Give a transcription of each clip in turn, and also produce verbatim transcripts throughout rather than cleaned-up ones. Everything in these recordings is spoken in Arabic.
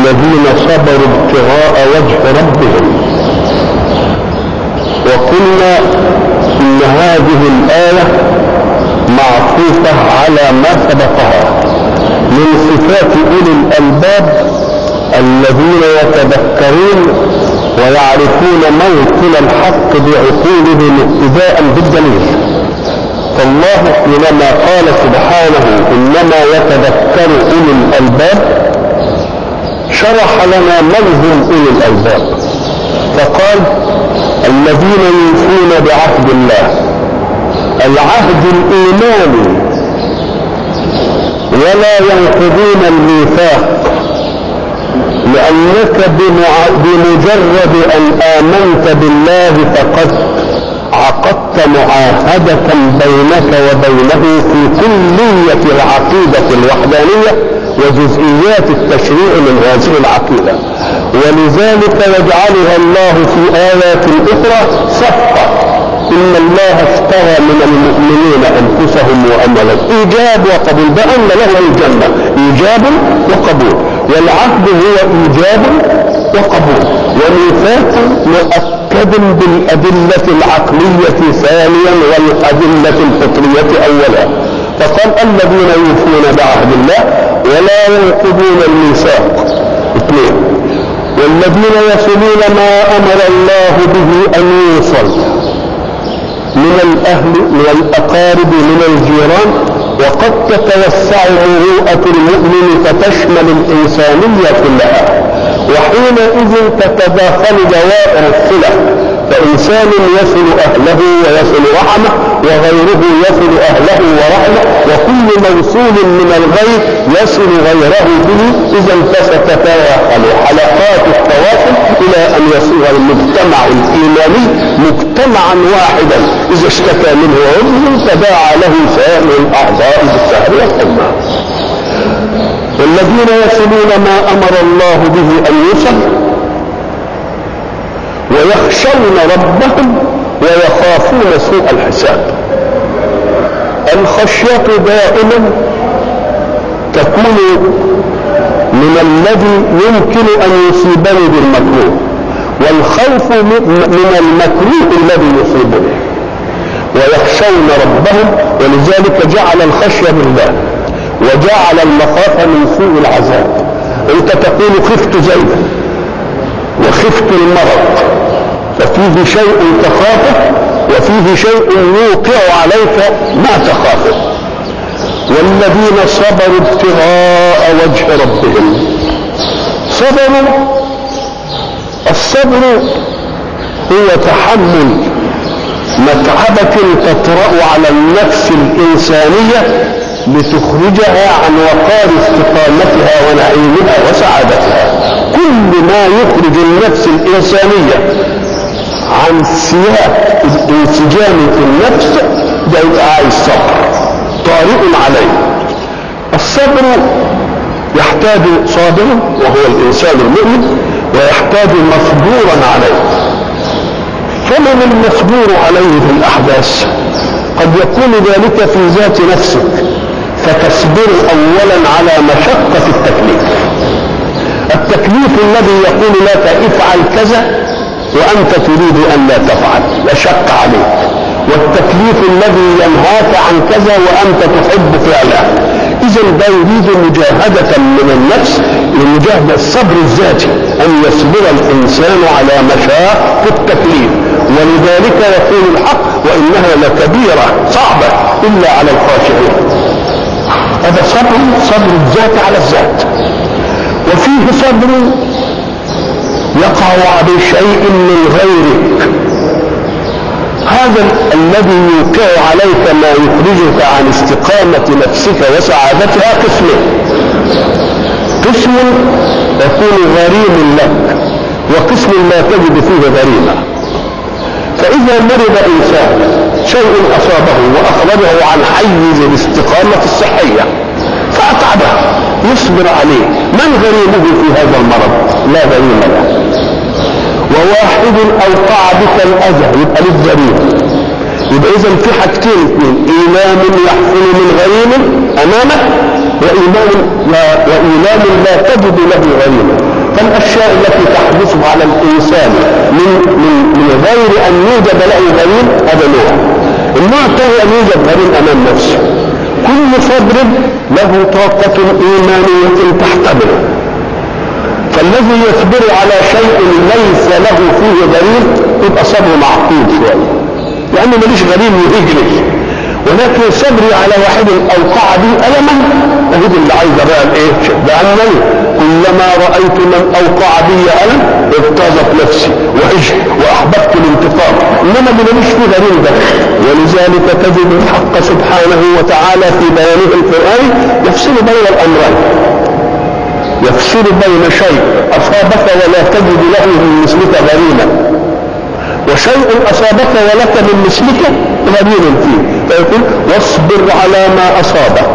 الذين صبروا ابتغاء وجه ربهم. وقلنا إن هذه الآية معطوفة على ما سبقها من صفات أولي الألباب الذين يتذكرون ويعرفون موطن الحق بعقولهم ابتداء بالدليل. فالله حينما قال سبحانه إنما يتذكر أولي الألباب شرح لنا من هم أولي الألباب، فقال الذين يوفون بعهد الله، العهد الإيماني، ولا ينقضون الميثاق، لأنك بمجرد أن آمنت بالله فقد عقدت معاهدة بينك وبينه في كلية العقيدة الوحدانية وجزئيات التشريع من هذه العقيدة، ولذلك يجعلها الله في آيات أخرى صفقة. إن الله اشترى من المؤمنين أنفسهم وأموالهم، إيجاب وقبول، بأن له الجنة إيجاب وقبول، والعهد هو إيجاب وقبول، وميثاق مؤكد بالأدلة العقلية ثانيا والأدلة الفطرية أولا. فقال الذين يوفون بعهد الله ولا ينقضون الميثاق. اثنين، والذين يصلون ما أمر الله به أن يوصل من الأهل من الأقارب من الجيران، وقد تتوسع مروءة المؤمن فتشمل الإنسانية كلها، وحينئذ تتداخل دوائر الصلة، فإنسان يصل أهله ويصل رحمه، وغيره يصل أهله ورحمه، وكل موصول من الغير يصل غيره به. إذا فستتداخل حلقات التواصل إلى أن يصير المجتمع الإيماني مجتمعا واحدا، إذا اشتكى منه عضو تداعى له سائر الأعضاء بالسهر والحمى. والذين يصلون ما أمر الله به أن يوصل ويخشون ربهم ويخافون سوء الحساب. الخشية دائما تكون من الذي يمكن أن يصيبني بالمكروه، والخوف من المكروه الذي يصيبني. ويخشون ربهم، ولذلك جعل الخشية بالله وجعل المخافة من سوء العذاب. انت تقول خفت زيدا وخفت المرض، ففيه شيء تخافه وفيه شيء يوقع عليك ما تخافه. والذين صبروا ابتغاء وجه ربهم، صبروا. الصبر هو تحمل متعبة تطرأ على النفس الإنسانية لتخرجها عن وقار استقامتها ونعيمها وسعادتها. كل ما يخرج النفس الإنسانية عن سياق الانسجام في النفس ده يبقى عايز صبر طارئ عليه. الصبر يحتاج صابر وهو الإنسان المؤمن، ويحتاج مصبورا عليه. فمن المصبور عليه في الأحداث قد يكون ذلك في ذات نفسك، فتصبر أولا على مشقة التكليف. التكليف الذي يقول لك افعل كذا وأنت تريد أن لا تفعل يشق عليك، والتكليف الذي ينهاك عن كذا وأنت تحب فعله. إذا ده يريد مجاهدة من النفس، لمجاهدة الصبر الذاتي، أن يصبر الإنسان على مشاق التكليف. ولذلك يقول الحق وإنها لكبيرة صعبة إلا على الخاشعين. هذا صبر صبر الذات على الذات. وفيه صبر يقع بشيء من غيرك، هذا الذي يوقع عليك ما يخرجك عن استقامة نفسك وسعادتها قسمين. قسم يكون غريم لك، وقسم لا تجد فيه غريمة. فإذا مرض إنسان شيء أصابه وأخرجه عن حيز الاستقامة الصحية فأتعبه، يصبر عليه. من غريمه في هذا المرض؟ لا غريم له. وواحد أوقع بك الأذى يبقى للغريم. يبقى إذن في حاجتين اثنين، إيلام يحصل من غريم أمامك، وإيلام لا, وإيلام لا تجد له غريمة. الاشياء التي تحدث على الانسان من من من غير ان يوجد له غريم هذا نوع. النوع الثاني ان يوجد غريم امام نفسه. كل صبر له طاقة ايمانية تحتمله، فالذي يصبر على شيء ليس له فيه غريم يبقى صبره معقول شويه، لانه ماليش غريم يهجني. ولكن صبري على واحد اوقع بي الما اهد اللي عايز بقى الايه؟ لانني كلما رايت من اوقع بي الم اغتاظت نفسي وعشت واحببت الانتقام، انما اللي ماليش فيه غريم ده. ولذلك تجد الحق سبحانه وتعالى في بيانه القران يفصل بين الامرين، يفصل بين شيء اصابك ولا تجد له من مثلك غريما، وشيء اصابك ولك من مثلك غريم فيه، فيقول واصبر على ما اصابك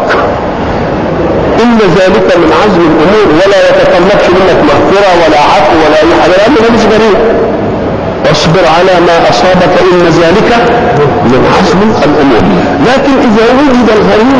ان ذلك من عزم الامور، ولا يتطلبش منك مغفره ولا عفو ولا اي حاجه لانه مش غريب. واصبر على ما اصابك ان ذلك من عزم الامور. لكن اذا وجد الغريم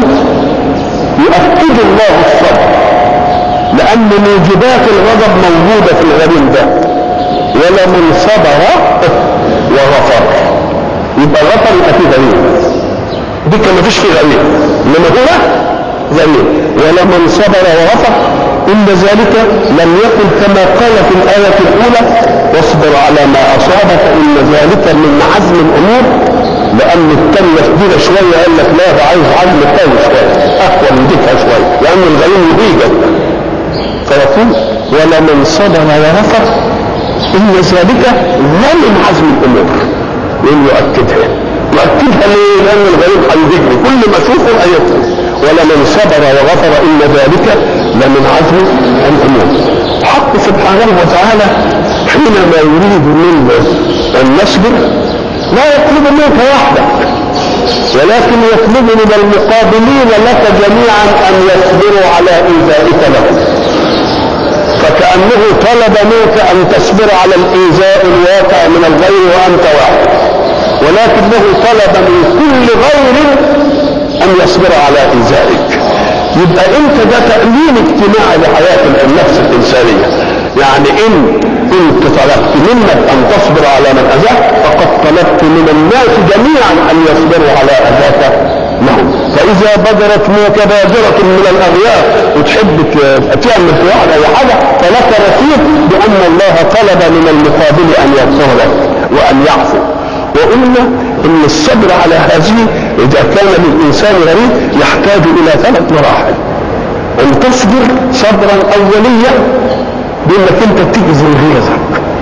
يؤكد الله الصبر، لأن موجبات الغضب موجودة في الغريم ده. ولمن صبر وغفر، يبقى غفر يبقى فيه غريم، دي كان مفيش فيه غريم، إنما هو غريم. ولمن صبر وغفر إن ذلك لم يكن كما قال في الآية الأولى واصبر على ما أصابك إن ذلك من عزم الأمور، لأن التانية شديدة شوية قال لك لا ده عايز عزم قوي شوية أقوى من ديكها شوية، لأن الغريم يهيجك. فيقول ولمن صبر وغفر إن ذلك لا من عزم الأمور، ويؤكدها يؤكدها ليه؟ لأن الغريب هيهجني كل ما أشوفه أيضا. ولمن صبر وغفر إن ذلك لمن عزم الأمور. حق سبحانه وتعالى حينما يريد منا أن نصبر لا يطلب منك وحدك، ولكن يطلب من المقابلين لك جميعا أن يصبروا على إيذائك لهم. فكأنه طلب منك أن تصبر على الإيذاء الواقع من الغير وأنت واحد، ولكنه طلب من كل غير أن يصبر على إيذائك. يبقى أنت ده تأمين اجتماعي لحياة النفس الإنسانية. يعني إن كنت طلبت منك أن تصبر على من أذاك فقد طلبت من الناس جميعا أن يصبروا على أذاك لهم. فإذا بدرت منك بادرة من الأغيار وتحب تعمل في واحد أي حاجة فلك رصيد بأن الله طلب من المقابل أن يغفر لك وأن يعفو. وقلنا إن الصبر على هذه إذا كان للإنسان غريب يحتاج إلى ثلاث مراحل. أن تصبر صبرا أوليا بأنك أنت تجزم غيظك،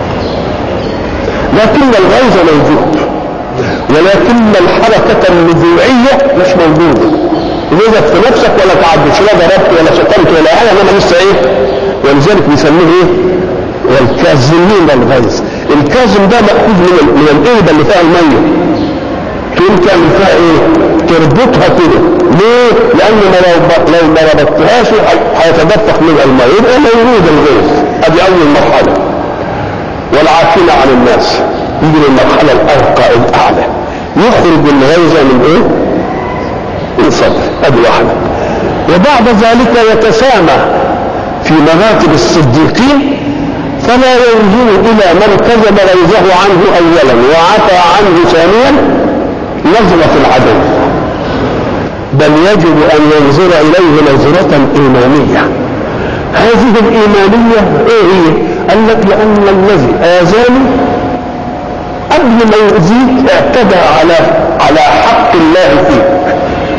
لكن الغيظ موجود، ولكن الحركة النزوعية مش موجودة. غيظك في نفسك ولا تعدش، لا ضربت ولا شتمت ولا حاجة، انما لسه ايه؟ ولذلك بيسموه ايه؟ والكاظمين الغيظ. الكاظم ده مأخوذ من من القربة اللي فيها المية، تقوم تعمل فيها ايه؟ تربطها كده. ليه؟ لأن لو لو ما ربطتهاش هيتدفق منها المية، يبقى موجود الغيظ. ادي أول مرحلة. والعافين عن الناس يجي للمرحلة الأرقى الأعلى، يخرج الغيظ من ايه؟ من صدر. ادي واحدة. وبعد ذلك يتسامى في مراتب الصديقين، فلا ينظر إلى من كذب غيظه عنه أولا وعفى عنه ثانيا نظرة العدو، بل يجب أن ينظر إليه نظرة إيمانية. هذه الإيمانية إيه هي؟ قال لك لأن الذي آذاني قبل ما يؤذيك اعتدى على على حق الله فيك،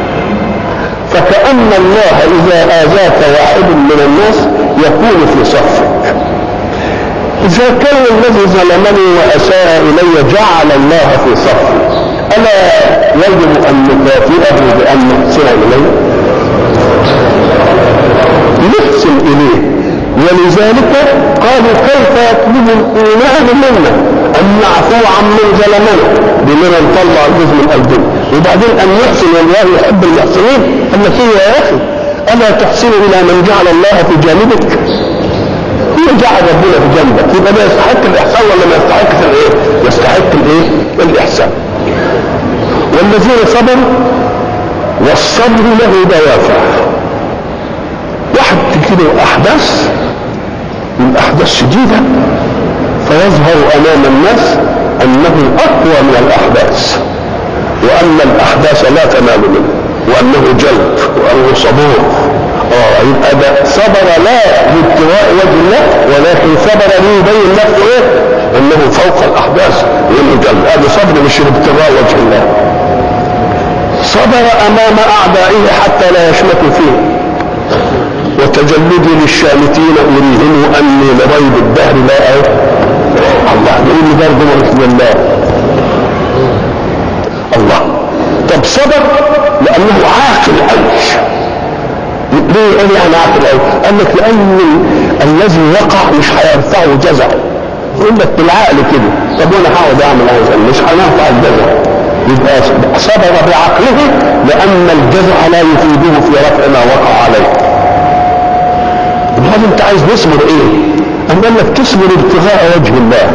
فكأن الله إذا آذاك واحد من الناس يكون في صفك. إذا كان الذي ظلمني وأساء إلي جعل الله في صفي، ألا يجب أن نكافئه بأن نحسن إليه؟ نحسن إليه. ولذلك قالوا كيف يطلب الإيمان منا أن نعفو عن من ظلمنا بمن نطلع الجزء من قلبنا، وبعدين أن يحسن والله يحب المحسنين. قال لك يا أخي ألا تحسن إلى من جعل الله في جانبك؟ هو جعل ربنا في جنبك، يبقى ده يستحق الإحسان ولا ما يستحقش الإيه؟ يستحق الإيه؟ الإحسان. والذين صبروا والصبر له دوافع. واحد كده أحداث الأحداث شديدة فيظهر أمام الناس أنه أقوى من الأحداث، وأن الأحداث لا تنال منه، وأنه جلد، وأنه صبور. اه يبقى ده صبر لا لابتغاء وجه الله، ولكن صبر ليبين نفسه ايه؟ انه فوق الاحداث وانه جلد. هذا صبر مش لابتغاء وجه الله. صبر امام اعدائه حتى لا يشمتوا فيه. وتجلدي للشامتين اريهم اني لريب الدهر لا ايه؟ الله يقول لي برضه بسم الله. الله. طب صبر لانه عاقل عيش. ليه قال يعني عاقل قوي؟ قال لك لان الذي وقع مش هيرفعه جزع. يقول لك بالعقل كده، طب وانا هقعد اعمل هذا مش هنرفع الجزع. يبقى صبر بعقله لان الجزع لا يفيده في رفع ما وقع عليه. هذا انت عايز نصبر ايه؟ قال لك تصبر ابتغاء وجه الله.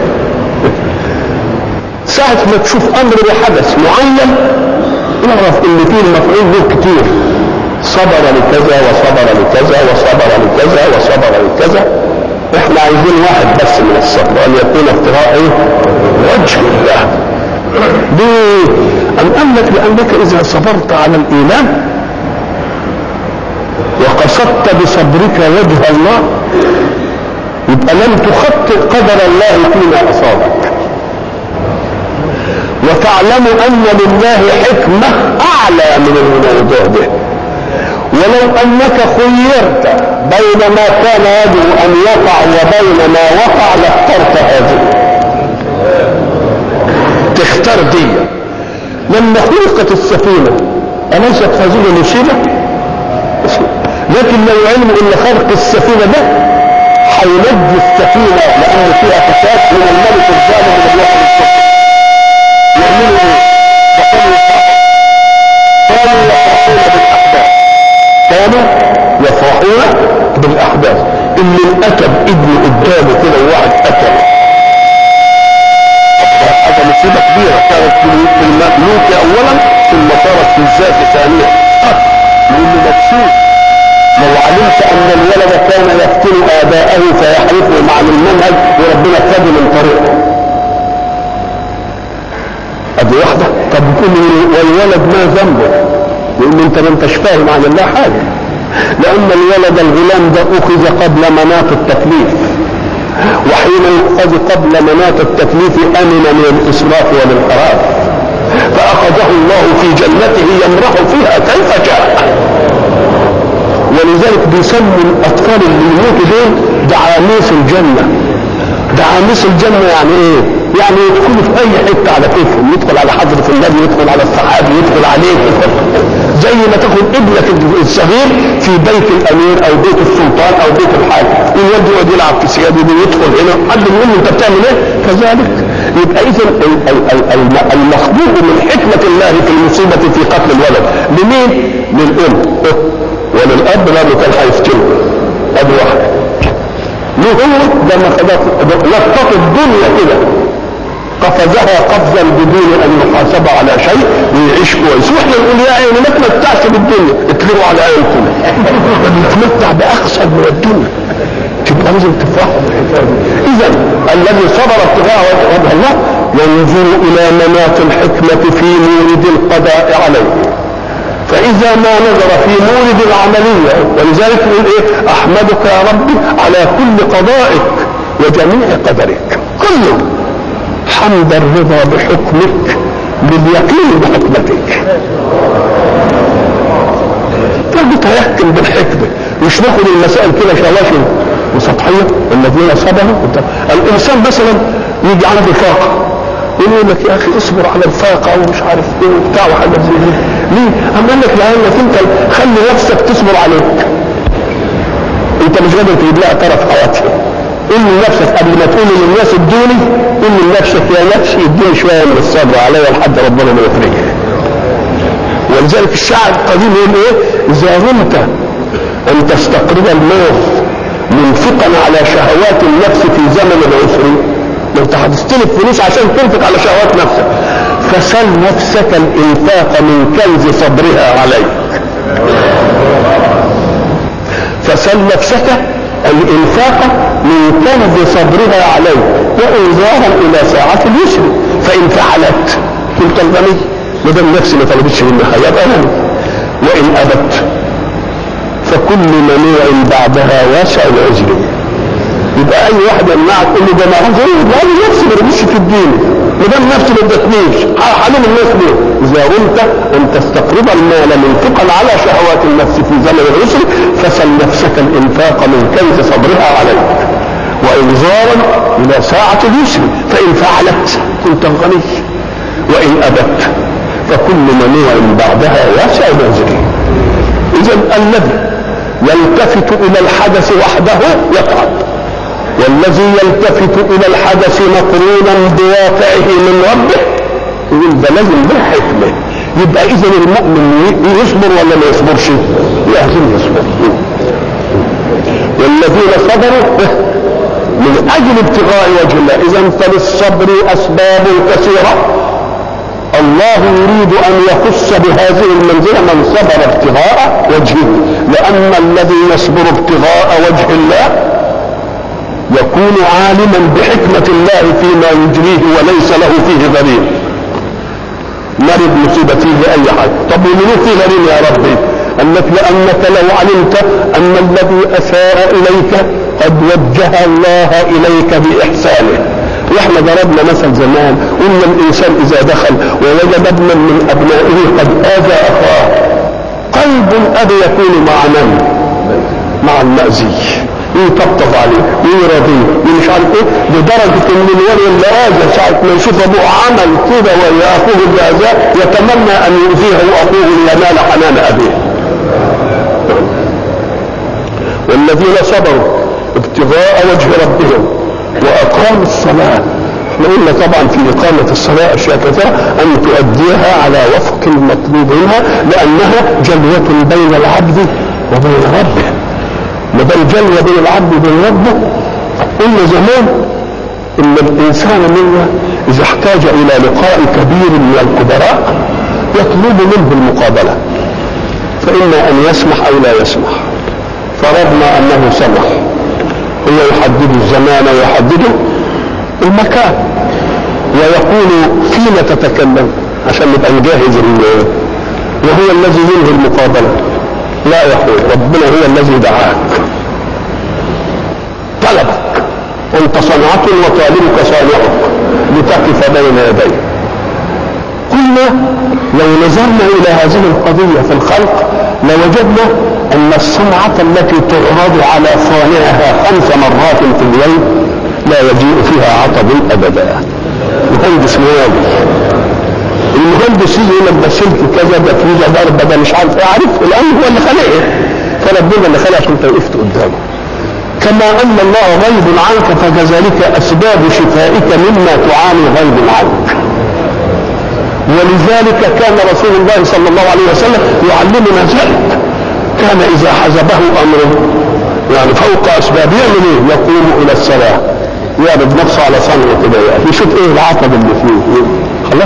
ساعة ما تشوف امر بحدث معين اعرف ان فيه المفعول له كتير. صبر لكذا وصبر لكذا وصبر لكذا وصبر لكذا. احنا عايزين واحد بس من الصبر، ان يكون ابتغاء ايه؟ وجه الله. ليه؟ ام قال لك لانك اذا صبرت على الايمان وقصدت بصبرك وجه الله يبقى لم تخطئ قدر الله فيما اصابك، وتعلم ان لله حكمه اعلى من الموضوع ده. ولو انك خيرت بين ما كان يجب ان يقع وبين ما وقع لاخترت هذه. تختار دي. لما خلقت السفينه اليست هذه مصيبه؟ لكن لو علموا ان خلق السفينه ده هينجي السفينه لان فيها فساد من الملك الظالم اللي بياخد السفينه. يعملوا ايه؟ كانوا يفرحون بالاحداث. اللي اتب ابنه قدامه كده وواحد قتل، هذا مصيبه كبيره كانت في المملوك اولا ثم صارت في الذات ثانيا. لانه مبسوط لو علمت ان الولد كان يقتل اباءه فيحرفهم عن المنهج وربنا خد من طريقه. ادي واحده. طب يكون والولد ما ذنبه؟ لان انت ما انتش فاهم عن الله حاجه. لان الولد الغلام ده اخذ قبل مناط التكليف، وحين يؤخذ قبل مناط التكليف امن من الاسراف والانحراف، فاخذه الله في جنته يمرح فيها كيف شاء. ولذلك بيسموا الاطفال اللي يموتوا دول دعاميس الجنه. دعاميس الجنه يعني ايه؟ يعني يدخلوا في اي حته على كيفهم، يدخل على حضره النبي، يدخل على الصحابي، يدخل عليك، زي ما تاخد ابنك الصغير في بيت الامير او بيت السلطان او بيت الحاكم، الولد يقعد يلعب في سياده دي ويدخل هنا، حد يقول له انت بتعمل ايه؟ كذلك. يبقى اذا المخلوق من حكمه الله في المصيبه في قتل الولد لمين؟ للام وللاب لانه كان هيفتنه. ادي واحده. ليه هو ده ما خدت لفت الدنيا كده، قفزها قفزا بدون ان يحاسب على شيء ويعيش كويس. واحنا نقول يا عيني ما تمتعش بالدنيا، اتلوا على عينكم نتمتع باقصى من الدنيا. تبقى لازم تفرحوا بالحكايه دي. اذا الذي صبر ابتغاء وجه الله ينظر الى مناط الحكمه في مورد القضاء عليه. فإذا ما نظر في مورد العملية، ولذلك يقول إيه؟ أحمدك يا ربي على كل قضائك وجميع قدرك كله، حمد الرضا بحكمك باليقين بحكمتك. فبتيقن بالحكمة، مش ناخد المسائل كده شلاشل وسطحية. الذين صبروا، الإنسان مثلا يجي عنده فاقة يقول لك يا اخي اصبر على الفاقه ومش عارف ايه وبتاع وحاجات زي دي. ليه؟ اما قال لك لانك انت خلي نفسك تصبر عليك. انت مش قادر تجيب لها طرف حياتها. قول لنفسك قبل ما تقول للناس ادوني، قول لنفسك يا نفسي ادوني شويه من الصبر عليا لحد ربنا ما يفرجها. ولذلك الشاعر القديم يقول ايه؟ اذا غمت ان تستقرب الموت منفقا على شهوات النفس في زمن العسر، انت هتستلف فلوس عشان تنفق على شهوات نفسك، فسل نفسك الانفاق من كنز صبرها عليك. فسل نفسك الانفاق من كنز صبرها عليه وانذارا الى ساعة اليسر، فان فعلت كنت الغني مدام نفسي ما طلبتش منها يبقى غني، وان ابت فكل منوع بعدها واسع العذر. يبقى اي واحد يمنعك تقول له ده ما هو لا نفسي ما رضيتش تديني مدام نفسي ما ادتنيش حلم الناس ليه؟ اذا قلت ان تستقرض المال منفقا على شهوات النفس في زمن العسر فسل نفسك الانفاق من كنز صبرها عليك وانذارا الى ساعة اليسر، فان فعلت كنت غني وان ابت فكل منوع بعدها واسع العذر. اذا الذي يلتفت الى الحدث وحده يتعب، والذي يلتفت الى الحدث مقرونا بواقعه من ربه يقول ده لازم له حكمه. يبقى اذا المؤمن يصبر ولا ما يصبرش؟ لازم يصبر. والذين صبروا من اجل ابتغاء وجه الله. اذا فللصبر اسباب كثيره، الله يريد ان يخص بهذه المنزله من صبر ابتغاء وجهه، لان الذي يصبر ابتغاء وجه الله يكون عالما بحكمة الله فيما يجريه وليس له فيه غريم. مرض مصيبة فيه أي حاجة، طب ومنو فيه غريم يا ربي؟ أنك لأنك لو علمت أن الذي أساء إليك قد وجه الله إليك بإحسانه. وإحنا ضربنا مثل زمان قلنا الإنسان إذا دخل ووجد ابنا من أبنائه قد آذى أخاه، قلب الأب يكون مع من؟ مع المأذي، يطبطب عليه ويرضيه ومش عارف ايه، لدرجه ان الولي اللي اذى ساعه ما يشوف ابوه عمل كده ويا اخوه اللي اذاه يتمنى ان يؤذيه اخوه لينال حنان ابيه. والذين صبروا ابتغاء وجه ربهم واقاموا الصلاه. احنا قلنا طبعا في اقامه الصلاه اشياء كثيره ان تؤديها على وفق المطلوب منها، لانها جلوه بين العبد وبين ربه. ما بين جلوة بين العبد وبين ربه. قلنا زمان ان الانسان منا اذا احتاج الى لقاء كبير من الكبراء يطلب منه المقابلة، فاما ان يسمح او لا يسمح. فرضنا انه سمح، هو يحدد الزمان ويحدد المكان ويقول فيما تتكلم عشان نبقى نجهز، وهو الذي ينهي المقابلة. لا يا اخوي، ربنا هو الذي دعاك، طلبك، انت صنعة وطالبك صانعك لتقف بين يديه. قلنا لو نظرنا الى هذه القضية في الخلق لوجدنا ان الصنعة التي تعرض على صانعها خمس مرات في اليوم لا يجيء فيها عطب ابدا. مهندس موالي، المهندس يقول لك ده سلك كذا، ده فيه ضربه، ده مش عارف ايه، عارف الان هو اللي خلقه، فربنا اللي خلقك وانت وقفت قدامه. كما ان الله غيب عنك فكذلك اسباب شفائك مما تعاني غيب عنك. ولذلك كان رسول الله صلى الله عليه وسلم يعلمنا ذلك. كان اذا حزبه امره يعني فوق اسباب يعمل ايه؟ يقوم الى الصلاه، يعرض نفسه على صنعه كده، يشوف ايه العطب اللي فيه خلاص.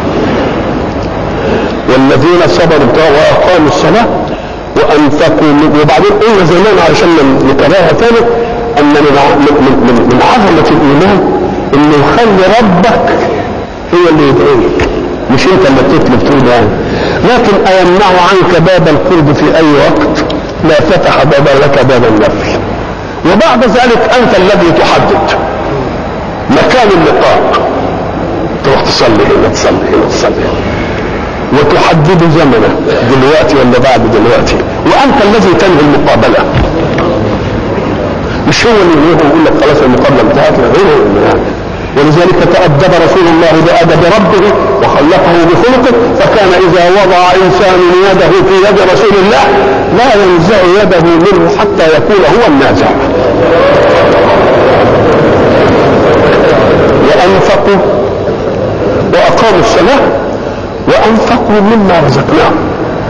والذين صبروا واقاموا الصلاه وانفقوا. وبعدين قلنا زمان علشان نكررها ثاني ان من من من عظمه الايمان انه يخلي ربك هو اللي يدعيك، مش انت اللي بتطلب تقول يعني. لكن ايمنع عنك باب القرب في اي وقت؟ لا فتح بابا لك باب النفل. وبعد ذلك انت الذي تحدد مكان اللقاء، تروح تصلي هنا تصلي هنا تصلي هنا، وتحدد زمنه دلوقتي ولا بعد دلوقتي، وانت الذي تنهي المقابله، مش هو اللي يقول لك خلاص المقابله انتهت، غيره يعني. ولذلك تأدب رسول الله بأدب ربه وخلقه بخلقه، فكان إذا وضع إنسان يده في يد رسول الله لا ينزع يده منه حتى يكون هو النازع. وأنفقوا وأقاموا الصلاة وأنفقوا مما رزقناهم.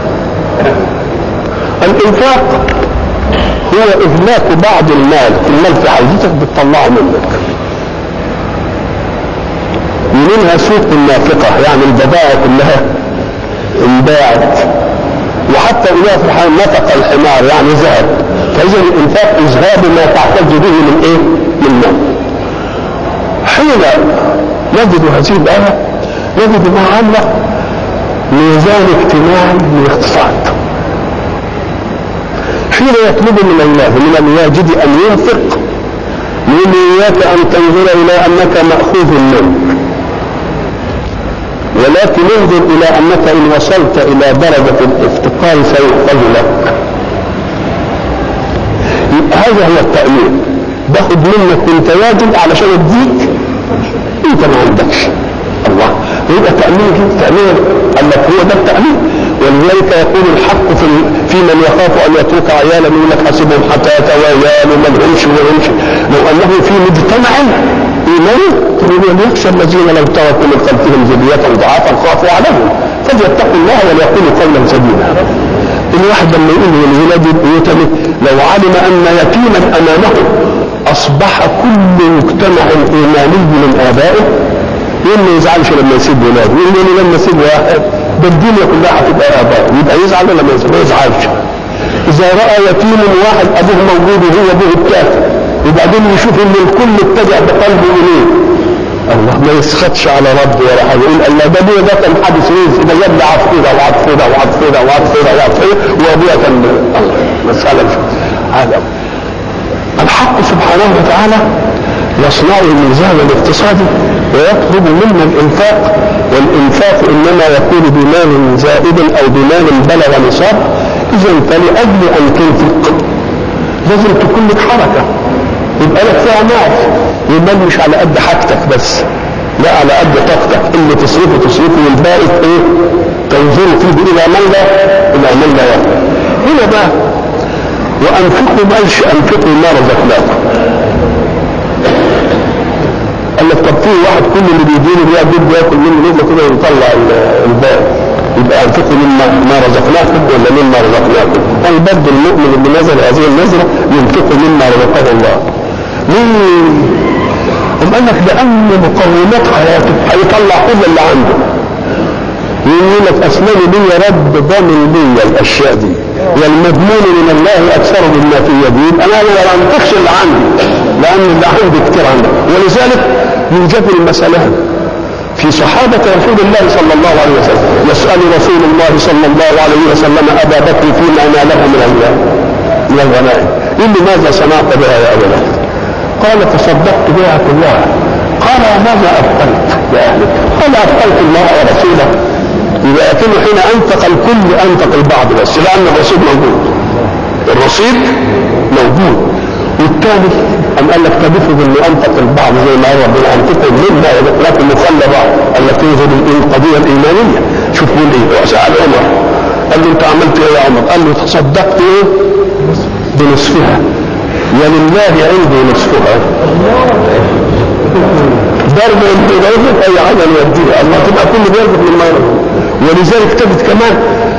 الإنفاق هو إهلاك بعض المال، المال في حاجتك بتطلعه منك. ومنها سوق النافقة، يعني البضائع كلها انباعت. وحتى إذا في الحال نفق الحمار يعني ذهب، فإذا الإنفاق إذهاب ما تحتاج به من إيه؟ من مال. حين نجد هذه الآية نجد معنا ميزان اجتماعي للاقتصاد. حين يطلب من الله من الواجد أن ينفق من إياك أن تنظر إلى أنك مأخوذ منك، ولكن انظر إلى أنك إن وصلت إلى درجة الافتقار سيؤخذ لك. هذا هو التأمين، باخد منك وانت واجد علشان اديك انت ما عندكش. الله يبقى تأمين تأمين انك هو ده التأمين. ولذلك يقول الحق في في من يخاف ان يترك عيالا يقول لك حسبهم حتى يتوالوا من يمشي ويمشي. لو انه في مجتمع ايماني يقول يخشى الذين لو تركوا من خلفهم ذرية ضعافا خافوا عليهم فليتقوا الله وليقولوا قولا سديدا. الواحد لما يقول لولده بيوتنا لو علم ان يتيما امامه اصبح كل مجتمع ايماني من ابائه يقول ما يزعلش لما يسيب ولاده، يقول له لما يسيب واحد ده الدنيا كلها هتبقى ابائه، يبقى يزعل ولا ما يزعلش؟ اذا راى يتيم واحد ابوه موجود وهو ابوه الكافر وبعدين يشوف ان الكل اتجه بقلبه اليه، الله ما يسخطش على ربه ولا حاجه، يقول الله ده ابويا ده كان حادث ايه ده جاب لي عصفوره وعصفوره وعصفوره وعصفوره وعصفوره وابويا كان الله مساله هذا. الحق سبحانه وتعالى يصنع الميزان الاقتصادي ويطلب منا الانفاق، والانفاق انما يكون بمال زائد او بمال بلغ نصاب. اذا فلاجل ان تنفق لازم تكون لك حركه يبقى لك فيها مال، والمال مش على قد حاجتك بس، لا على قد طاقتك، اللي تصرفه تصرفه والباقي ايه تنظر فيه الى من لا الى من لا يقدر. هنا بقى وانفقوا ما قالش انفقوا ما رزقناكم. قال لك طب في واحد كل اللي بيديني بيقعد ياكل منه رزقه كده ويطلع الباقي، يبقى انفقوا مما ما رزقناكم ولا مما رزقناكم؟ قال برضه المؤمن اللي نزل هذه النزله ينفق مما رزقه الله. ليه؟ هم قال لك لان مقومات حياته هيطلع كل اللي عنده. يقول لك اسلمي لي يا رب ضامن لي الاشياء دي، والمضمون من الله اكثر مما في يدي، يبقى انا ما انفقش اللي عندي لان اللي عندي كتير عندي. ولذلك يوجد المسألة في صحابة رسول الله صلى الله عليه وسلم، يسأل رسول الله صلى الله عليه وسلم أبا بكر فيما ناله من من الغنائم، يقول له ماذا صنعت بها يا أبا بكر؟ قال تصدقت بها كلها. قال ماذا أبقيت لأهلك؟ قال أبقيت الله ورسوله. يبقى كل حين أنفق الكل أنفق البعض بس، لأن الرصيد موجود، الرصيد موجود. والثالث أم قال لك تبفض انه انفق البعض زي ما هو ربنا انفقوا مما لكن مخلى بعض. قال لك تنظر القضيه الايمانيه. شوف يقول ايه وسال عمر قال له انت عملت ايه يا عمر؟ قال له تصدقت ايه؟ بنصفها ولله عندي نصفها. ضرب انت يرزق اي حاجه يوديها الله، تبقى كل بيرزق من مره. ولذلك تجد كمان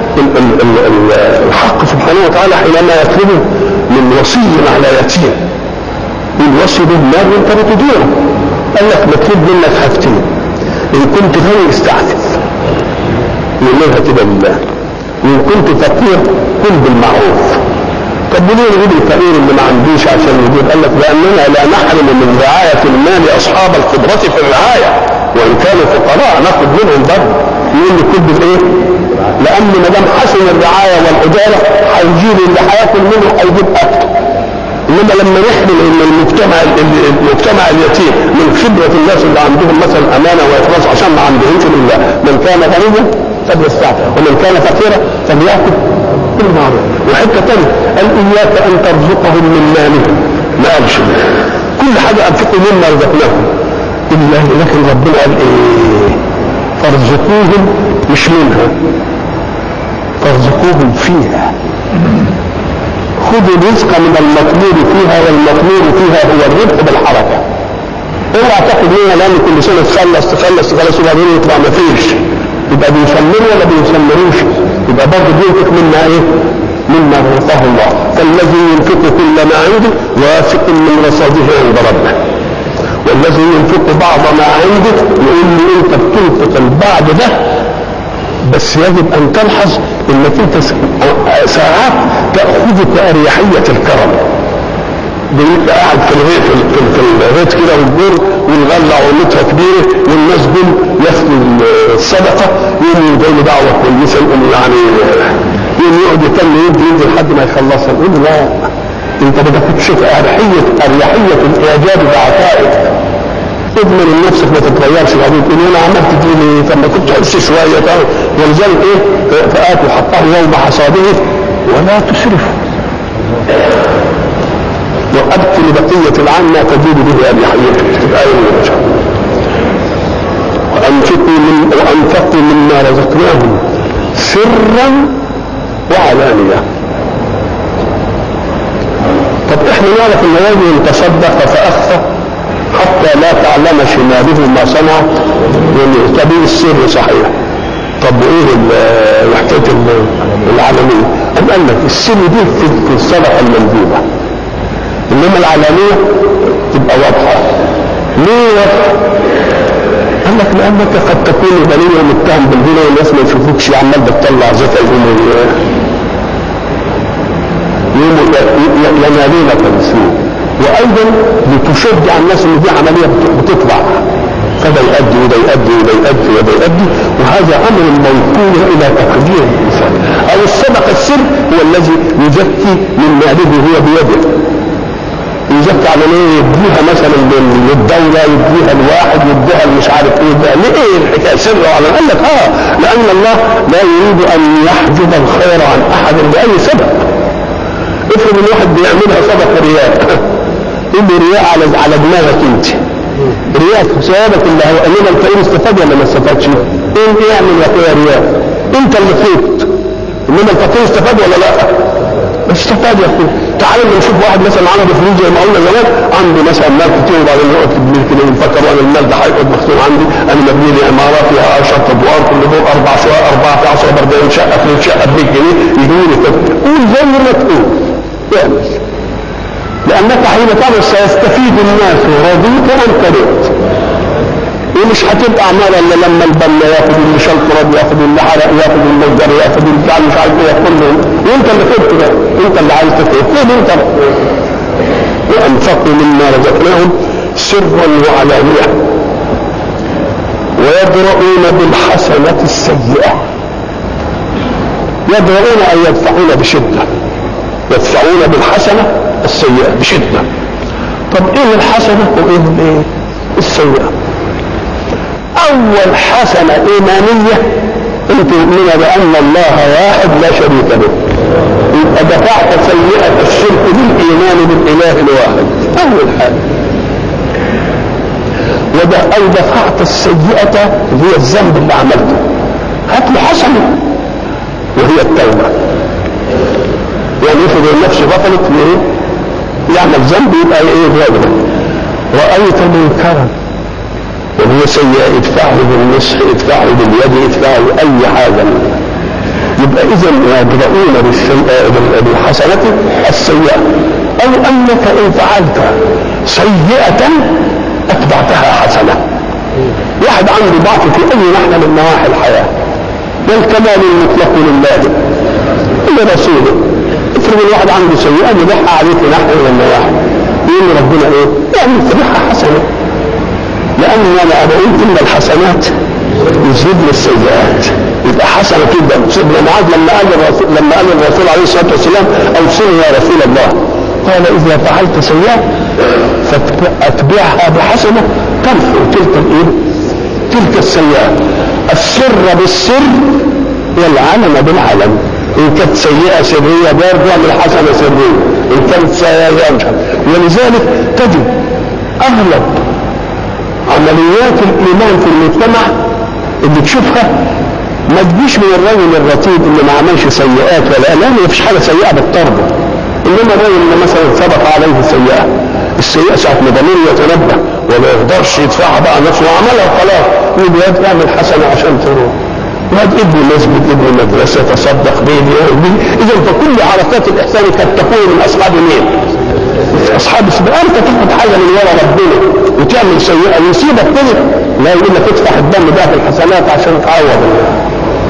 الحق سبحانه وتعالى حينما يطلبه من وصي على يتيم، الوصي به مال وانت بتديره، قال لك مطلوب منك حاجتين، ان كنت غني استعفف يقولها كده لله، وان كنت فقير كل بالمعروف. طب ليه نجيب الفقير اللي ما عندوش عشان يجيب؟ قال لك لاننا لا نحرم من رعايه المال اصحاب القدره في الرعايه، وان كانوا فقراء ناخذ منهم برضه. يقول لي كل بالايه؟ لان ما دام حسن الرعايه والاداره هيجيب اللي هياكل منه هيجيب اكتر. انما لما نحمل ان المجتمع المجتمع اليتيم من خبره الناس اللي عندهم مثلا امانه واخلاص عشان ما عندهمش الا من كان غنيا فليستعفف ومن كان فقيرا فليأكل بالمعروف. وحته ثانيه قال اياك ان ترزقهم من مالهم، ما قالش كل حاجه انفقوا مما رزقناكم الا لكن ربنا قال ايه؟ فارزقوهم مش منها، فارزقوهم فيها. خذوا الرزق من المطلوب فيها، والمطلوب فيها هو الربح بالحركه. اوعى تاخد منها لان كل سنه تخلص تخلص تخلص وبعدين يطلع ما فيش، يبقى بيسمروا ولا بيسمروش؟ يبقى برضه بينفق مما ايه؟ مما رزقه الله. فالذي ينفق كل ما عنده واثق من رصاده عند ربه، والذي ينفق بعض ما عنده يقول له انت بتنفق البعض ده بس يجب ان تلحظ انك انت ساعات تاخذك اريحيه الكرم. بيبقى قاعد في الريت في الريت كده والجور والغله عملتها كبيره والناس دول ياخدوا الصدقه يقوموا يدوا دعوه كويسه يقوموا يعني يقوم يقعد يكمل يدي يدي لحد ما يخلصها. يقول لا انت بدك تشوف اريحيه اريحيه الاعجاب بعطائك. اضمن ان نفسك ما تتغيرش بعدين تقول انا عملت دي ليه؟ طب ما كنت احس شويه طبعا. ولذلك ايه فاتوا حقه يوم حصاده ولا تسرفوا. وابقي لبقيه العام ما تزيد به اريحيتك. تبقى ان شاء الله. وانفقوا من وانفقوا مما رزقناهم سرا وعلانيه. طب احنا نعرف ان رجل تصدق فاخفى حتى لا تعلم شماله ما صنع ويعتبر السر صحيح. طب وايه حكايه العلانيه؟ أم قال لك السر دي في الصدقه المندوبه، انما العلانيه تبقى واضحه. ليه واضحه؟ قال لك لانك قد تكون غني ومتهم بالغنى والناس ما يشوفوكش عمال بتطلع زكاه يوم يوم ينالونك بالسوء. وايضا بتشجع الناس ان دي عمليه بتطلع فده يؤدي وده يؤدي وده يؤدي وده يؤدي، وهذا امر موكول الى تقدير الانسان. او الصدقه السر هو الذي يزكي من ماله هو بيده، يزكي على ايه؟ يديها مثلا للدوله، يديها الواحد، يديها مش عارف ايه ده. ليه الحكايه سر على؟ قال لك اه لان الله لا يريد ان يحجب الخير عن احد باي سبب. افرض الواحد بيعملها صدقه رياء، يقول له رياء على على دماغك انت، رياء ثوابك اللي هو انما الفقير استفاد ولا ما استفادش؟ ايه يعمل يا اخويا رياء؟ انت اللي فيت، انما الفقير استفاد ولا لا؟ استفاد يا اخويا. تعالوا نشوف واحد مثلا عنده فلوس زي ما قلنا زمان، عنده مثلا مال كتير وبعدين يقعد تبني كده يفكر وانا المال ده هيقعد مخزون عندي، انا مبني لي عماره فيها عشرة ادوار كل دور اربع شقق اربعه في عشرة بردين شقه في شقه ب مية جنيه يجوا لي كده. قول زي ما تقول اعمل، لانك حين تعمل سيستفيد الناس ورضيت وانت كرهت. ومش هتبقى عماله الا لما البنا ياخد اللي شال تراب ياخد اللي حرق ياخد المصدر ياخد اللي بتاع مش عارف ايه كله، وانت اللي خدت ده، انت اللي عايز تاخد خد انت. وانفقوا مما رزقناهم سرا وعلانيه ويدرؤون بالحسنه السيئه. يدرؤون ان يدفعون بشده، يدفعون بالحسنه السيئه بشده. طب ايه الحسنه وايه الايه السيئه؟ اول حسنه ايمانيه ان تؤمن بان الله واحد لا شريك له، يبقى دفعت سيئه الشرك بالايمان بالاله الواحد اول حاجه. وده او دفعت السيئه هي الذنب اللي عملته، هات له حسنه وهي التوبه. يعني يفرض النفس بطلت ايه؟ يعمل ذنب يبقى ايه غيره. رايت منكرا وهو سيئة ادفعه بالنصح ادفعه باليد ادفعه اي حاجة. يبقى اذا يدرؤون بالحسنة السيئة. او انك ان فعلت سيئة اتبعتها حسنة. واحد عنده ضعف في اي ناحية من نواحي الحياة، والكمال المطلق لله الا رسوله. افرض الواحد عنده سيئة يضحى عليه في ناحية من النواحي، يقول ربنا ايه؟ يعني تبعها حسنة، لأن أنا بقول إن الحسنات يزيدن السيئات. يبقى حسنة كده سيدنا معاذ لما قال الرسول لما قال الرسول عليه الصلاة والسلام أوصني يا رسول الله، قال إذا فعلت سيئة فأتبعها بحسنة تمحو تلك الإيه؟ تلك السيئة. السر بالسر والعلم بالعلم. إن كانت سيئة سرية برضه اعمل حسنة سرية، إن كانت سيئة مش. ولذلك تجد أغلب عمليات الايمان في المجتمع اللي تشوفها ما تجيش من الرجل الرتيب اللي ما عملش سيئات ولا لا، ما فيش حاجه سيئه بالطرد. انما الرجل اللي مثلا سبق عليه سيئه، السيئه ساعه ما ضميره يتنبه وما يقدرش يدفعها بقى نفسه وعملها وخلاص، يقول يعمل حسنه عشان تروح. وهذا ابن مسجد ابن مدرسه تصدق به. اذا فكل حركات الاحسان قد تكون من اصحاب مين؟ اصحاب السبيل. انت تاخد حاجه من ورا ربنا وتعمل سيئه يصيبك كده، لا يقول لك ادفع الدم ده في الحسنات عشان تعوض.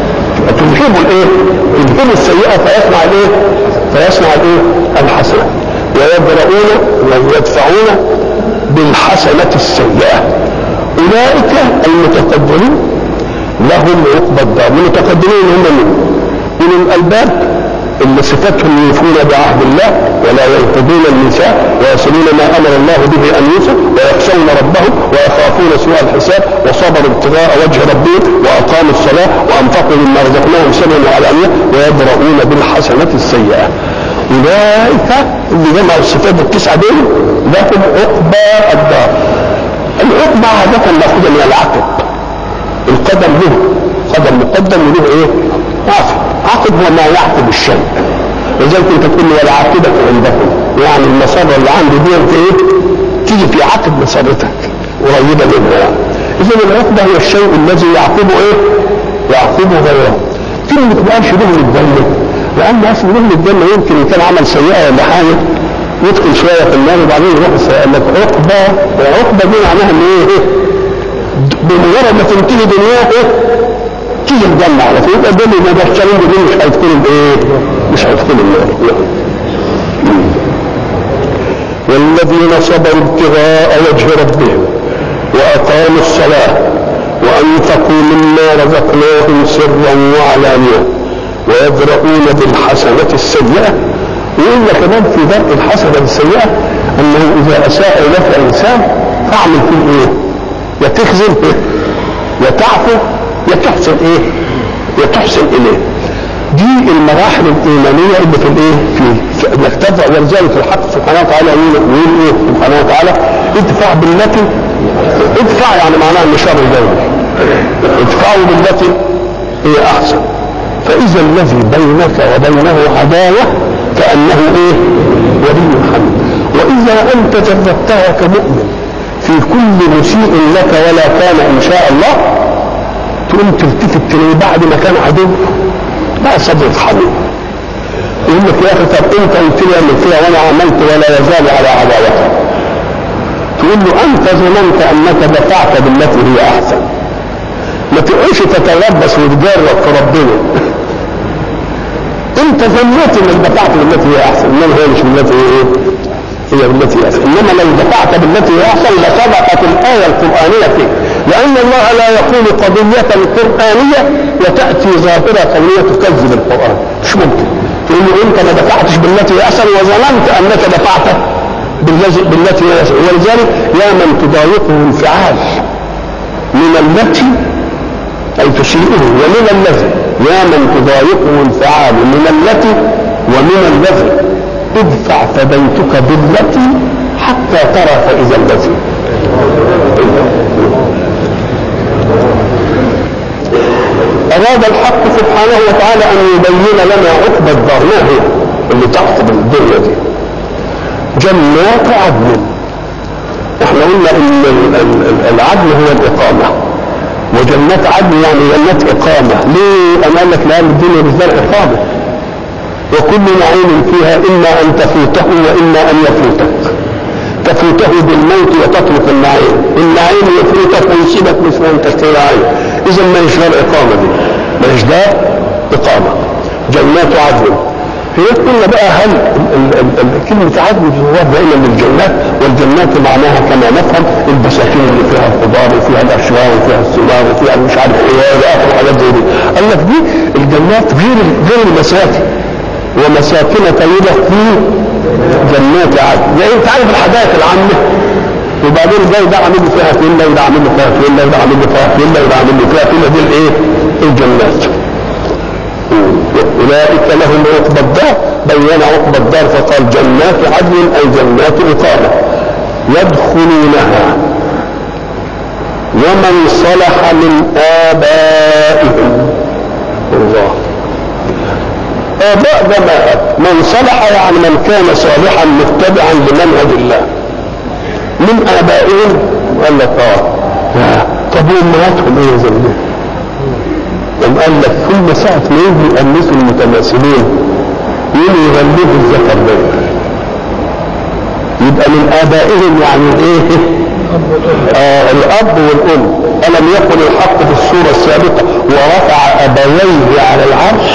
فتذهبوا الايه؟ تذهبوا السيئه فيصنع الايه؟ فيصنع الايه؟ الحسنه. ويدرؤون ويدفعون بالحسنه السيئه. اولئك المتقدمين لهم عقبى الدار. المتقدمين هم من اولي الالباب اللي صفتهم يوفون بعهد الله ولا ينقضون الميثاق ويصلون ما امر الله به ان يوصل ويخشون ربهم ويخافون سوء الحساب وصبروا ابتغاء وجه ربهم واقاموا الصلاه وانفقوا مما رزقناهم سرا وعلانيه ويدرؤون بالحسنه السيئه. اولئك اللي جمعوا الصفات التسعه دول لهم عقبى الدار. العقبى عاده ماخوذه من العقب. القدم له قدم مقدم وله ايه؟ عقب. عقب هو ما يعقب الشيء. لذلك انت تقول لي والعاقبه عندكم، يعني المساره اللي عندي دي انت ايه؟ تيجي في عقب مسارتك قريبه منها يعني. اذا العقبه هي الشيء الذي يعقبه ايه؟ يعقبه غيره. كلمه ما تبقاش له الجنه، لان اصل له الجنه يمكن ان كان عمل سيئه ولا حاجه يدخل شويه في النار وبعدين يروح السيئه. لك عقبه، العقبه دي معناها ان ايه؟ بمجرد ما تنتهي دنياه ايه؟ تيجي الجنة على طول. يبقى دول اللي بيحصلون دول مش هيدخلوا بايه؟ مش هيدخلوا النار. والذين صبروا ابتغاء وجه ربهم واقاموا الصلاة وانفقوا مما رزقناهم سرا وعلانية ويدرؤون بالحسنة السيئة. ويقول لك كمان في درء الحسنة السيئة انه اذا اساء اليك انسان فاعمل فيه ايه؟ يا تخزن ايه؟ يا تعفو يا تحسن ايه؟ يا تحسن اليه. دي المراحل الايمانيه اللي في الايه؟ في انك تدفع. ولذلك الحق سبحانه وتعالى يقول ايه سبحانه وتعالى؟ ادفع بالتي ادفع يعني معناها ان شر الدولة. ادفعوا بالتي هي احسن فاذا الذي بينك وبينه عداوه كانه ايه؟ ولي حميد. واذا انت جربتها كمؤمن في كل مسيء لك ولا كان ان شاء الله تقوم تلتفت تلاقيه بعد ما كان عدو بقى صديق حميد. يقول لك يا اخي طب انت قلت لي اعمل فيها وانا عملت ولا يزال على عداوتك. تقول له انت ظننت انك دفعت بالتي هي احسن. ما تقعدش تتلبس وتجرب في ربنا. انت ظنيت انك دفعت بالتي هي احسن، انما هي مش بالتي هي ايه؟ هي بالتي هي احسن. انما لو دفعت بالتي هي احسن لسبقت الايه القرانيه فيك. لأن الله لا يقول قضية قرآنية وتأتي ظاهرة قولية تكذب القرآن. مش ممكن. تقول له أنت ما دفعتش بالتي هي أحسن وظننت أنك دفعت بالتي هي أحسن. ولذلك يا من تضايقه انفعال من التي أي تسيئه ومن الذي، يا من تضايقه انفعال من التي ومن الذي ادفع فديتك بالتي حتى ترى فإذا الذي. أراد الحق سبحانه وتعالى أن يبين لنا عقبى الدار ما هي اللي تعقب الدنيا دي. جنات عدن. احنا قلنا ان العدن هو الإقامة، وجنات عدن يعني جنات إقامة. ليه؟ أنا قال لك لأن الدنيا بالذات إقامة، وكل نعيم فيها إما أن تفوته وإما أن يفوتك. تفوته بالموت وتترك النعيم، النعيم يفوتك ويسيبك مثل أن تشتري عين. إذا ما يشغل إقامة دي، ما يشغل إقامة. جنات عدن. هي قلنا بقى هل كلمة عدن تزور دائما للجنات، والجنات معناها كما نفهم البساتين اللي فيها الخضار وفيها الأشجار وفيها الثمار وفيها مش عارف إيه إلى آخر حاجات زي دي. قال لك دي الجنات غير غير المساكن، ومساكن طيبة في جنات عدن. يعني أنت عارف الحدائق العامة وبعدين ده ده عامل له فيها فيلا وده عامل له فيها فيلا وده عامل له فيها فيلا وده عامل له فيها فيلا. دي الايه؟ الجنات. اولئك لهم عقبى الدار. بين عقبى الدار فقال جنات عدن اي جنات اقامه يدخلونها ومن صلح من ابائهم. الله. اباء جماعه من صلح يعني من كان صالحا متبعا لمنهج الله. من آبائهم قال لك اه طب وامهاتهم ايه زي ده؟ قام قال لك كل ساعة ما يجوا يأنسوا المتماثلين يجوا يغلبوا الذكر ده. يبقى من آبائهم يعني ايه؟ آه الأب والأم. ألم يقل الحق في السورة السابقة ورفع أبويه على العرش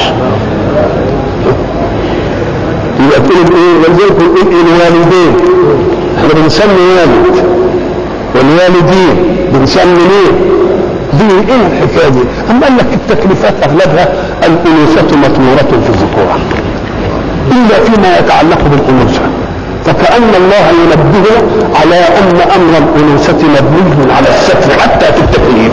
يبقى تقول ايه؟ ولذلك نقول الوالدين احنا بنسمي والد والوالدين بنسمي ليه؟ دي ايه الحكايه دي؟ اما قال لك التكليفات اغلبها الانوثه مطموره في الذكور الا فيما يتعلق بالانوثه، فكأن الله ينبهنا على ان امر الانوثه مبني على الستر حتى في التكليف،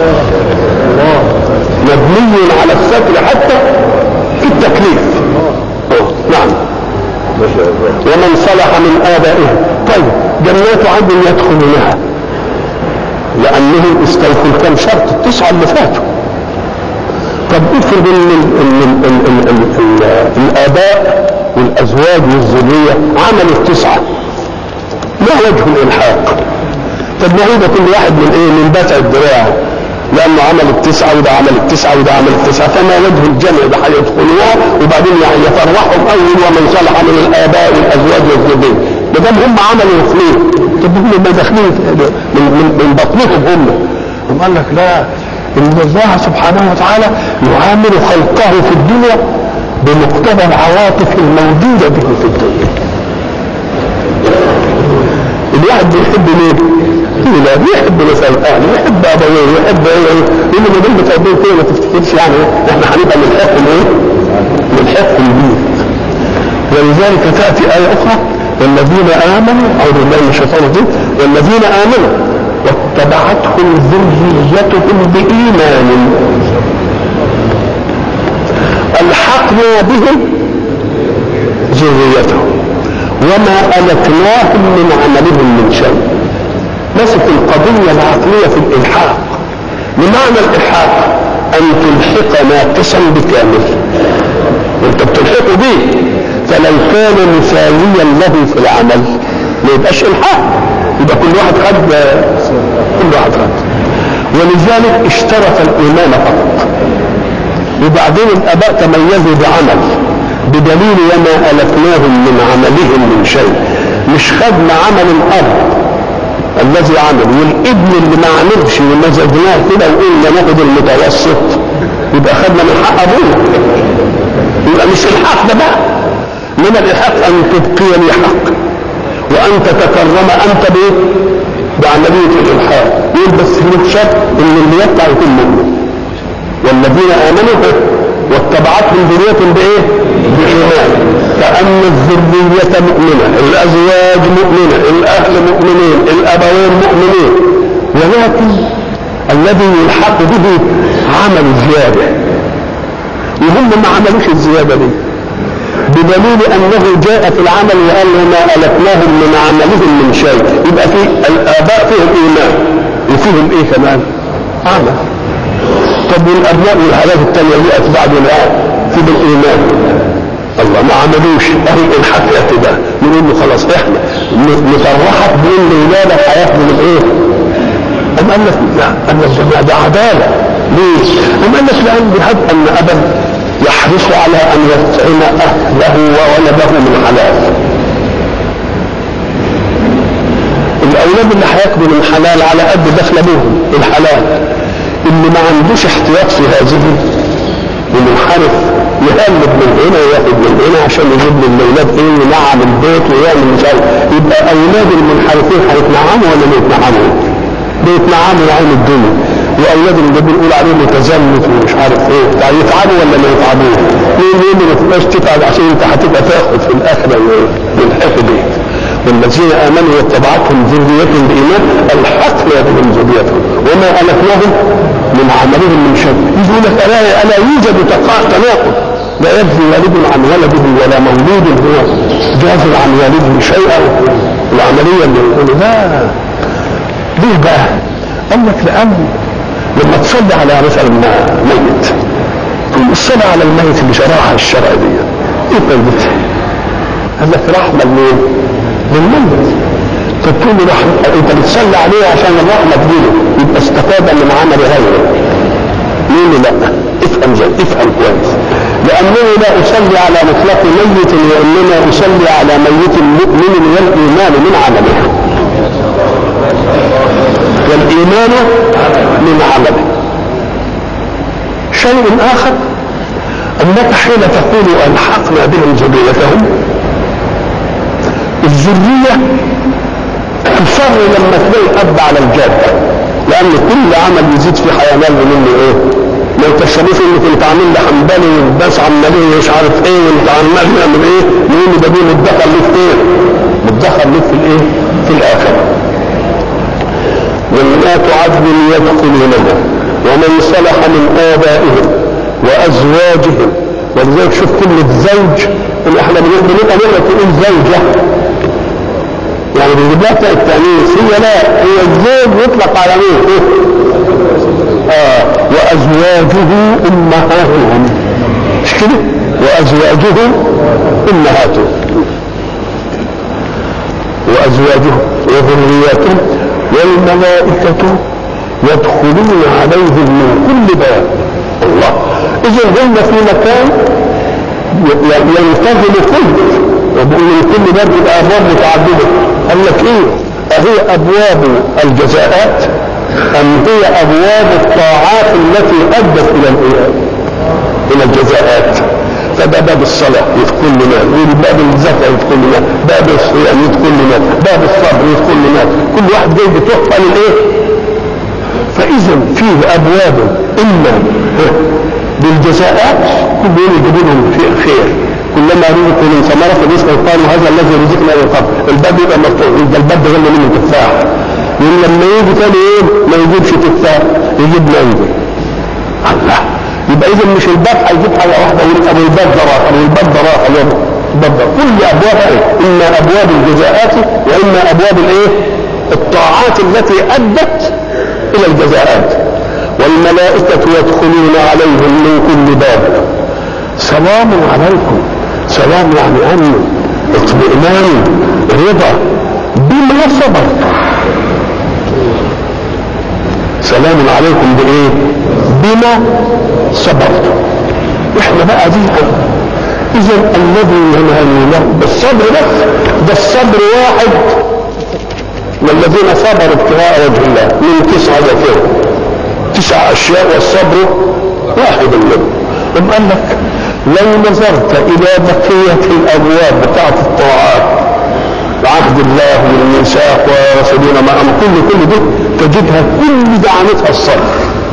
مبني على الستر حتى في التكليف. نعم. ومن صلح من آبائهم. طيب جنات عدن يدخلونها لأنهم استوفوا كم شرط التسعة اللي فاتوا. طب افرض ان الآباء والأزواج والذرية عملوا التسعة، ما وجه الإلحاق؟ طب ما هو ده كل واحد من ايه؟ من بتع الدراع، لأنه عمل التسعة وده عمل التسعة وده عمل التسعة، فما وجه الجمع ده هيدخلوها وبعدين يعني يفرحهم أول ومن صلح من الآباء والأزواج والذرية، ما دام هم عملوا اثنين، طب هم ما داخلين من, من, من بطنهم هم. هم قال لك لا، إن الله سبحانه وتعالى يعامل خلقه في الدنيا بمقتضى العواطف الموجودة به في الدنيا. الواحد بيحب مين؟ لا بيحب مثلا اهله، يحب ابويه، يحب ايه، يقول له دول بتقدم كده ما تفتكرش يعني احنا هنبقى نلحقهم ايه؟ نلحقهم بيه. ولذلك تاتي ايه اخرى والذين امنوا اعوذ بالله من الشيطان الرجيم والذين امنوا واتبعتهم ذريتهم بايمان الحقنا بهم ذريتهم وما ألتناهم من عملهم من شيء. مسك القضية العقلية في الإلحاق. بمعنى الإلحاق أن تلحق ناقصا بكامل، وأنت بتلحقه به، فلو كان مساويا له في العمل ما يبقاش إلحاق، يبقى كل واحد خد كل واحد خد. ولذلك اشترط الإيمان فقط، وبعدين الآباء تميزوا بعمل بدليل وما ألفناهم من عملهم من شيء. مش خدنا عمل الأب الذي عمل والابن اللي ما عملش ومزجناه كده وقلنا ناخد المتوسط، يبقى خدنا من حق أبونا، يبقى مش الحق ده بقى. من الحق أن تبقي لي حق وأن تتكرم أنت بيه بعملية الإلحاق. يقول بس في شرط إن اللي يطلع يكون مؤمن. والذين آمنوا واتبعتهم ذريتهم بايه؟ بايمان. كأن الذرية مؤمنة، الازواج مؤمنة، الاهل مؤمنين، الابوين مؤمنين، ولكن الذي يلحق به عمل زيادة وهم ما عملوش الزيادة دي، بدليل انه جاء في العمل وقال وما ألفناهم من عملهم من شيء. يبقى في الاباء فيهم ايمان وفيهم ايه كمان؟ عمل. طب والابناء والحالات التانية اللي اتباع بالآن في بالايمان الله ما عملوش اهل الحق اعتداء، نقول له خلاص احنا نصرحك بان ولادك هياخدوا من ايه؟ أم قال لك لا، أن الجماعة ده عدالة. ليه؟ أم قال لك لأن بحد أن أبا يحرص على أن يطعم أهله وولده من حلال. الأولاد اللي هياكلوا من حلال على قد دخل ابوهم الحلال، اللي ما عندوش احتياط في هذه ومنحرف يهلب من هنا وياخد من هنا عشان يجيب للاولاد ايه ينعم البيت ويعمل مش عارف. يبقى اولاد المنحرفين هيتنعموا ولا ما يتنعموا؟ بيتنعموا يعين الدنيا. واولاد اللي بنقول عليهم متزمت ومش عارف ايه يعني يتعبوا ولا ما يتعبوش؟ مين مين ما تبقاش تتعب عشان انت هتبقى تاخد في الاخره والحق بيك. والذين امنوا واتبعتهم ذريتهم بايمان الحقنا بهم ذريتهم وما الفناهم من عملهم من شيء. يقول لك الا الا يوجد تناقض، لا يجزي والد عن ولده ولا مولود هو جاز عن والده شيئا. العمليه اللي يقولوا لا ليه بقى؟ قال لك لان لما تصلي على مثلا ميت تقول الصلاه على الميت اللي شرعها الشرع دي ايه فايدتها؟ قال لك رحمه لمين؟ للميت. فتقول له رحمه انت بتصلي عليه عشان الرحمه تجيله يبقى استفاد من عمل غيره. ليه لا؟ افهم زي افهم كويس. لانني لا اصلي على مطلق ميت وانما اصلي على ميت مؤمن والايمان من عمله. والايمان من عمله. شيء آخر أنك حين تقول ألحقنا بهم ذريتهم، الذرية تصر لما تلاقي أب على الجد، لأن كل عمل يزيد في حيوان منه إيه؟ ما تشرفش إنك أنت عامل لي حنبلي والباس عمالين مش عارف إيه وأنت عمال يعمل إيه؟ يقول ده دي متدخل ليك فين؟ متدخل ليك في الإيه؟ في الآخرة. جنات عدن يدخلونها ومن صلح من آبائهم وأزواجهم. ولذلك شوف كلمة زوج، إن إحنا بنبقى نقرأ تقول زوجة يعني بيجيب لها التأنيث، هي لا، هي الزوج يطلق على مين؟ آه وأزواجه أمهاتهم، مش كده؟ وأزواجه أمهاتهم وأزواجه وذرياتهم والملائكة يدخلون عليهم من كل باب. الله، إذا هم في مكان ينتظم كل، وبقول من كل باب يبقى أبواب متعددة. قال لك إيه؟ أهي أبواب الجزاءات أم هي أبواب الطاعات التي أدت إلى إلى الجزاءات؟ فده باب الصلاة يدخل لنا، باب الزكاة يدخل لنا، باب الصيام يدخل لنا، باب الصبر يدخل لنا، كل واحد جاي بتحفة للإيه؟ فإذا فيه أبواب إما بالجزاءات كل يوم يجيب لهم خير، كلما رزقوا من ثمرة رزقا قالوا هذا الذي رزقنا من قبل، الباب يبقى مفتوح، يبقى الباب ده غير منه تفاح، ولما يجي تاني ايه ما يجيبش تفاح، يجيب مانجا. الله، يبقى اذا مش الباب هيجيب حاجه واحده ويبقى ابو الباب ده راح والباب ده راح الباب ده، كل ابواب ايه؟ اما ابواب الجزاءات واما ابواب الايه؟ الطاعات التي ادت الى الجزاءات. والملائكه يدخلون عليهم من كل باب سلام عليكم. سلام يعني امن، اطمئنان، رضا بما صبرتم. سلام عليكم بايه؟ بما صبرتم. احنا بقى دي اذا الذي ينهى له بالصبر بس، ده الصبر واحد، والذين صبروا ابتغاء وجه الله من تسعه ذكر تسع اشياء والصبر واحد منهم. ثم قال لك لو نظرت الى بقيه الابواب بتاعت الطاعات، عهد الله والميثاق ورسولنا ما امر، كل كل دي تجدها كل دعامتها الصبر،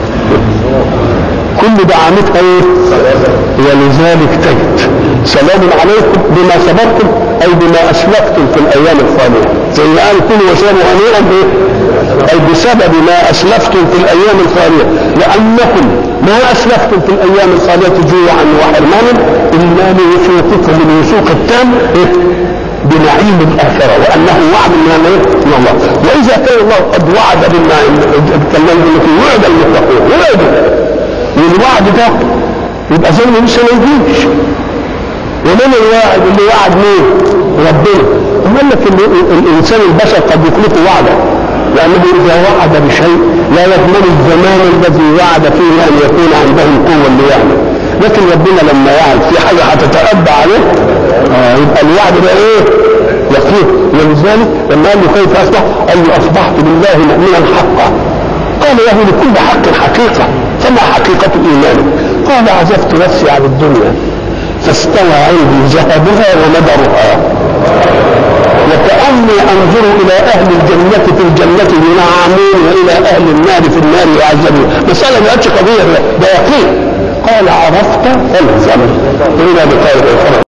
كل دعامتها ايه؟ ولذلك تجد سلام عليكم بما صبرتم اي بما اسلفتم في الايام الخاليه، زي ما قال كلوا واشربوا هنيئا بايه؟ اي بسبب ما اسلفتم في الايام الخاليه، لانكم ما اسلفتم في الايام الخاليه جوعا وحرمانا الا لوثوقكم الوثوق التام بنعيم الاخره، وانه وعد من الله. واذا كان الله قد وعد بما تكلمنا فيه وعد المتقين وعدوا، والوعد ده يبقى زي ما مش هيجيش. ومن الواعد اللي وعد مين؟ ربنا. وقال لك الانسان البشر قد يخلفه وعده، لانه اذا وعد بشيء لا يضمن الزمان الذي وعد فيه ان يكون عنده القوه اللي يعمل، لكن ربنا لما يعد في حاجه هتتأبى عليه آه يبقى الوعد ده ايه؟ يقين. ولذلك لما قال له كيف اصبح؟ قال له اصبحت بالله مؤمنا حقا. قال له لكل حق حقيقه، فما حقيقه الايمان؟ قال عزفت نفسي عن الدنيا فاستوى عندي ذهبها ومدرها، وكأني انظر الى اهل الجنة في الجنة ينعمون والى اهل النار في النار يعذبون. مسألة ما قالش قضية، ده يقين. قال عرفت فالزم. الى لقاء اخر.